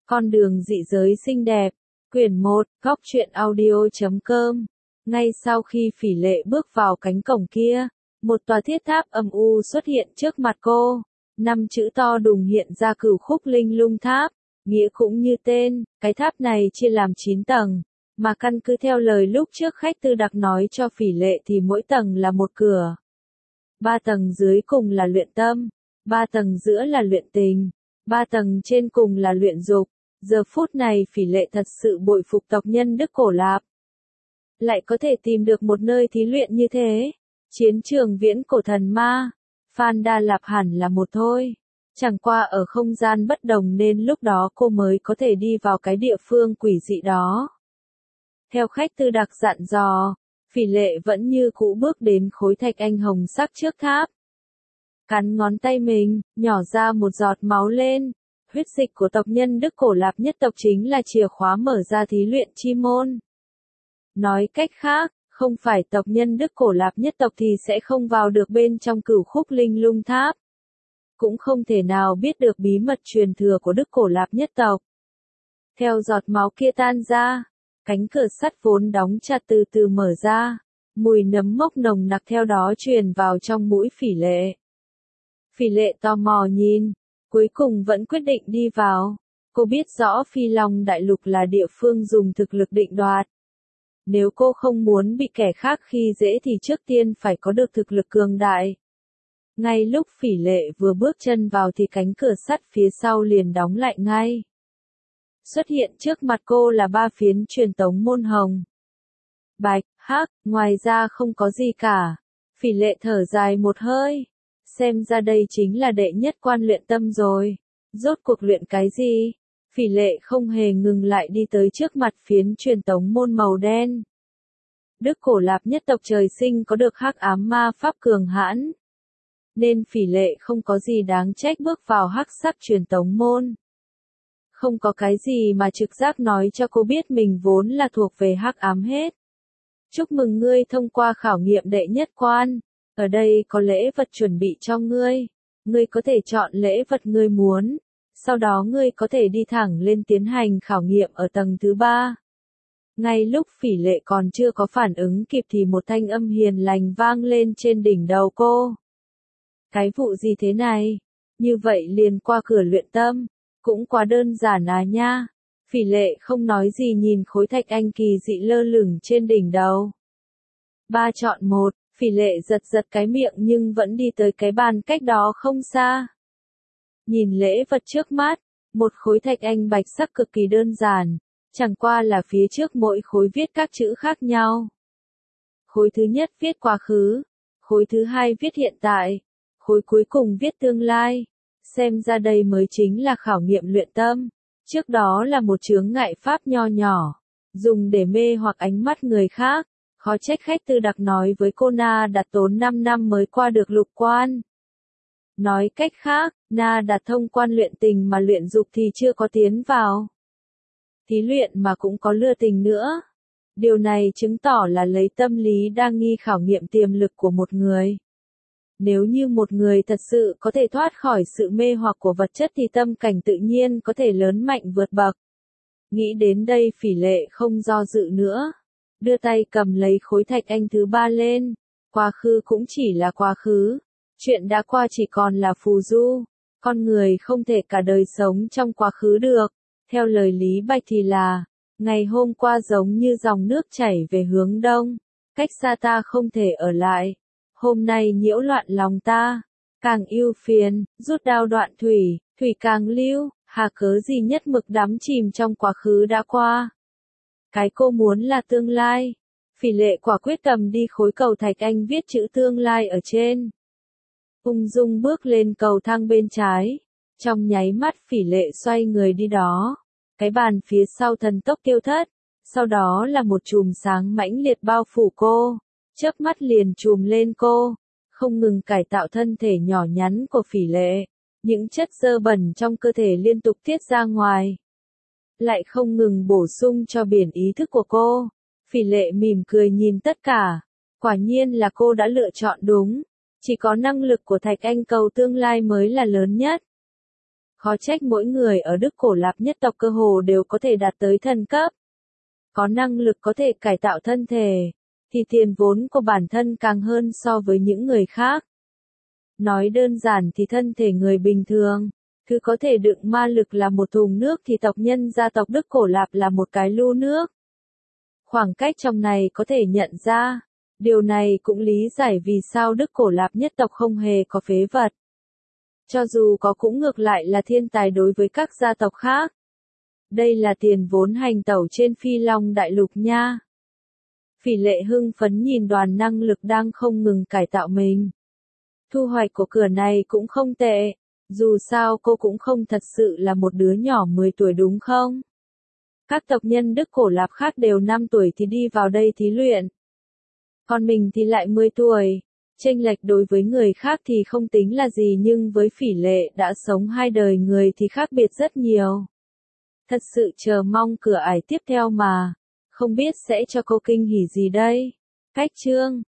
Con đường dị giới xinh đẹp, quyển 1, góc truyện audio.com. Ngay sau khi Phỉ Lệ bước vào cánh cổng kia, một tòa thiết tháp âm u xuất hiện trước mặt cô. 5 chữ to đùng hiện ra Cửu Khúc Linh Lung Tháp, nghĩa cũng như tên, cái tháp này chia làm 9 tầng, mà căn cứ theo lời lúc trước khách Tư Đặc nói cho Phỉ Lệ thì mỗi tầng là một cửa. 3 tầng dưới cùng là luyện tâm, 3 tầng giữa là luyện tình, 3 tầng trên cùng là luyện dục. Giờ phút này Phỉ Lệ thật sự bội phục tộc nhân Đức Cổ Lạp. Lại có thể tìm được một nơi thí luyện như thế. Chiến trường viễn cổ thần ma, Phan Đa Lạp hẳn là một thôi. Chẳng qua ở không gian bất đồng nên lúc đó cô mới có thể đi vào cái địa phương quỷ dị đó. Theo khách Tư Đặc dặn dò, Phỉ Lệ vẫn như cũ bước đến khối thạch anh hồng sắc trước tháp. Cắn ngón tay mình, nhỏ ra một giọt máu lên. Huyết dịch của tộc nhân Đức Cổ Lạp nhất tộc chính là chìa khóa mở ra thí luyện chi môn. Nói cách khác, không phải tộc nhân Đức Cổ Lạp nhất tộc thì sẽ không vào được bên trong Cửu Khúc Linh Lung Tháp. Cũng không thể nào biết được bí mật truyền thừa của Đức Cổ Lạp nhất tộc. Theo giọt máu kia tan ra, cánh cửa sắt vốn đóng chặt từ từ mở ra, mùi nấm mốc nồng nặc theo đó truyền vào trong mũi Phỉ Lệ. Phỉ Lệ tò mò nhìn, cuối cùng vẫn quyết định đi vào. Cô biết rõ Phi Long Đại Lục là địa phương dùng thực lực định đoạt. Nếu cô không muốn bị kẻ khác khi dễ thì trước tiên phải có được thực lực cường đại. Ngay lúc Phỉ Lệ vừa bước chân vào thì cánh cửa sắt phía sau liền đóng lại ngay. Xuất hiện trước mặt cô là 3 phiến truyền tống môn hồng, bạch, hắc, ngoài ra không có gì cả. Phỉ Lệ thở dài một hơi. Xem ra đây chính là đệ nhất quan luyện tâm rồi. Rốt cuộc luyện cái gì? Phỉ Lệ không hề ngừng lại đi tới trước mặt phiến truyền tống môn màu đen. Đức Cổ Lạp nhất tộc trời sinh có được hắc ám ma pháp cường hãn, nên Phỉ Lệ không có gì đáng trách bước vào hắc sắc truyền tống môn. Không có cái gì mà trực giác nói cho cô biết mình vốn là thuộc về hắc ám hết. Chúc mừng ngươi thông qua khảo nghiệm đệ nhất quan. Ở đây có lễ vật chuẩn bị cho ngươi. Ngươi có thể chọn lễ vật ngươi muốn. Sau đó ngươi có thể đi thẳng lên tiến hành khảo nghiệm ở tầng thứ 3. Ngay lúc Phỉ Lệ còn chưa có phản ứng kịp thì một thanh âm hiền lành vang lên trên đỉnh đầu cô. Cái vụ gì thế này? Như vậy liền qua cửa luyện tâm. Cũng quá đơn giản à nha. Phỉ Lệ không nói gì nhìn khối thạch anh kỳ dị lơ lửng trên đỉnh đầu. 3 chọn 1. Phỉ Lệ giật giật cái miệng nhưng vẫn đi tới cái bàn cách đó không xa. Nhìn lễ vật trước mắt, một khối thạch anh bạch sắc cực kỳ đơn giản, chẳng qua là phía trước mỗi khối viết các chữ khác nhau. Khối thứ nhất viết quá khứ, khối thứ hai viết hiện tại, khối cuối cùng viết tương lai. Xem ra đây mới chính là khảo nghiệm luyện tâm. Trước đó là một chướng ngại pháp nho nhỏ, dùng để mê hoặc ánh mắt người khác. Khó trách khách Tư Đặc nói với cô Na Đạt tốn 5 năm mới qua được lục quan. Nói cách khác, Na Đạt thông quan luyện tình mà luyện dục thì chưa có tiến vào. Thí luyện mà cũng có lừa tình nữa. Điều này chứng tỏ là lấy tâm lý đa nghi khảo nghiệm tiềm lực của một người. Nếu như một người thật sự có thể thoát khỏi sự mê hoặc của vật chất thì tâm cảnh tự nhiên có thể lớn mạnh vượt bậc. Nghĩ đến đây Phỉ Lệ không do dự nữa. Đưa tay cầm lấy khối thạch anh thứ 3 lên. Quá khứ cũng chỉ là quá khứ. Chuyện đã qua chỉ còn là phù du. Con người không thể cả đời sống trong quá khứ được. Theo lời Lý Bạch thì là, ngày hôm qua giống như dòng nước chảy về hướng đông. Cách xa ta không thể ở lại. Hôm nay nhiễu loạn lòng ta. Càng ưu phiền, rút đao đoạn thủy, thủy càng lưu. Hà cớ gì nhất mực đắm chìm trong quá khứ đã qua. Cái cô muốn là tương lai. Phỉ Lệ quả quyết cầm đi khối cầu thạch anh viết chữ tương lai ở trên. Ung dung bước lên cầu thang bên trái. Trong nháy mắt Phỉ Lệ xoay người đi đó. Cái bàn phía sau thần tốc tiêu thất. Sau đó là một chùm sáng mãnh liệt bao phủ cô. Chớp mắt liền chùm lên cô. Không ngừng cải tạo thân thể nhỏ nhắn của Phỉ Lệ. Những chất dơ bẩn trong cơ thể liên tục tiết ra ngoài. Lại không ngừng bổ sung cho biển ý thức của cô. Phỉ Lệ mỉm cười nhìn tất cả. Quả nhiên là cô đã lựa chọn đúng. Chỉ có năng lực của thạch anh cầu tương lai mới là lớn nhất. Khó trách mỗi người ở Đức Cổ Lạp nhất tộc cơ hồ đều có thể đạt tới thần cấp. Có năng lực có thể cải tạo thân thể, thì tiền vốn của bản thân càng hơn so với những người khác. Nói đơn giản thì thân thể người bình thường, thứ có thể đựng ma lực là một thùng nước thì tộc nhân gia tộc Đức Cổ Lạp là một cái lu nước. Khoảng cách trong này có thể nhận ra, điều này cũng lý giải vì sao Đức Cổ Lạp nhất tộc không hề có phế vật. Cho dù có cũng ngược lại là thiên tài đối với các gia tộc khác. Đây là tiền vốn hành tẩu trên Phi Long Đại Lục nha. Phỉ Lệ hưng phấn nhìn đoàn năng lực đang không ngừng cải tạo mình. Thu hoạch của cửa này cũng không tệ, dù sao cô cũng không thật sự là một đứa nhỏ 10 tuổi đúng không? Các tộc nhân Đức Cổ Lạp khác đều 5 tuổi thì đi vào đây thí luyện. Còn mình thì lại 10 tuổi. Chênh lệch đối với người khác thì không tính là gì nhưng với Phỉ Lệ đã sống 2 đời người thì khác biệt rất nhiều. Thật sự chờ mong cửa ải tiếp theo mà. Không biết sẽ cho cô kinh hỉ gì đây? Cách chương